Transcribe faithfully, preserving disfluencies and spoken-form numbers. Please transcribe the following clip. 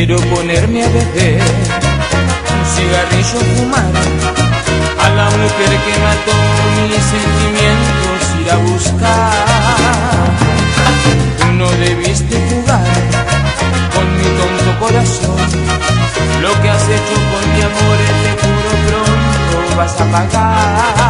quiero ponerme a beber, un cigarrillo fumar, a la mujer que mató mis sentimientos ir a buscar. Tú no debiste jugar con mi tonto corazón, lo que has hecho con mi amor te juro pronto vas a pagar.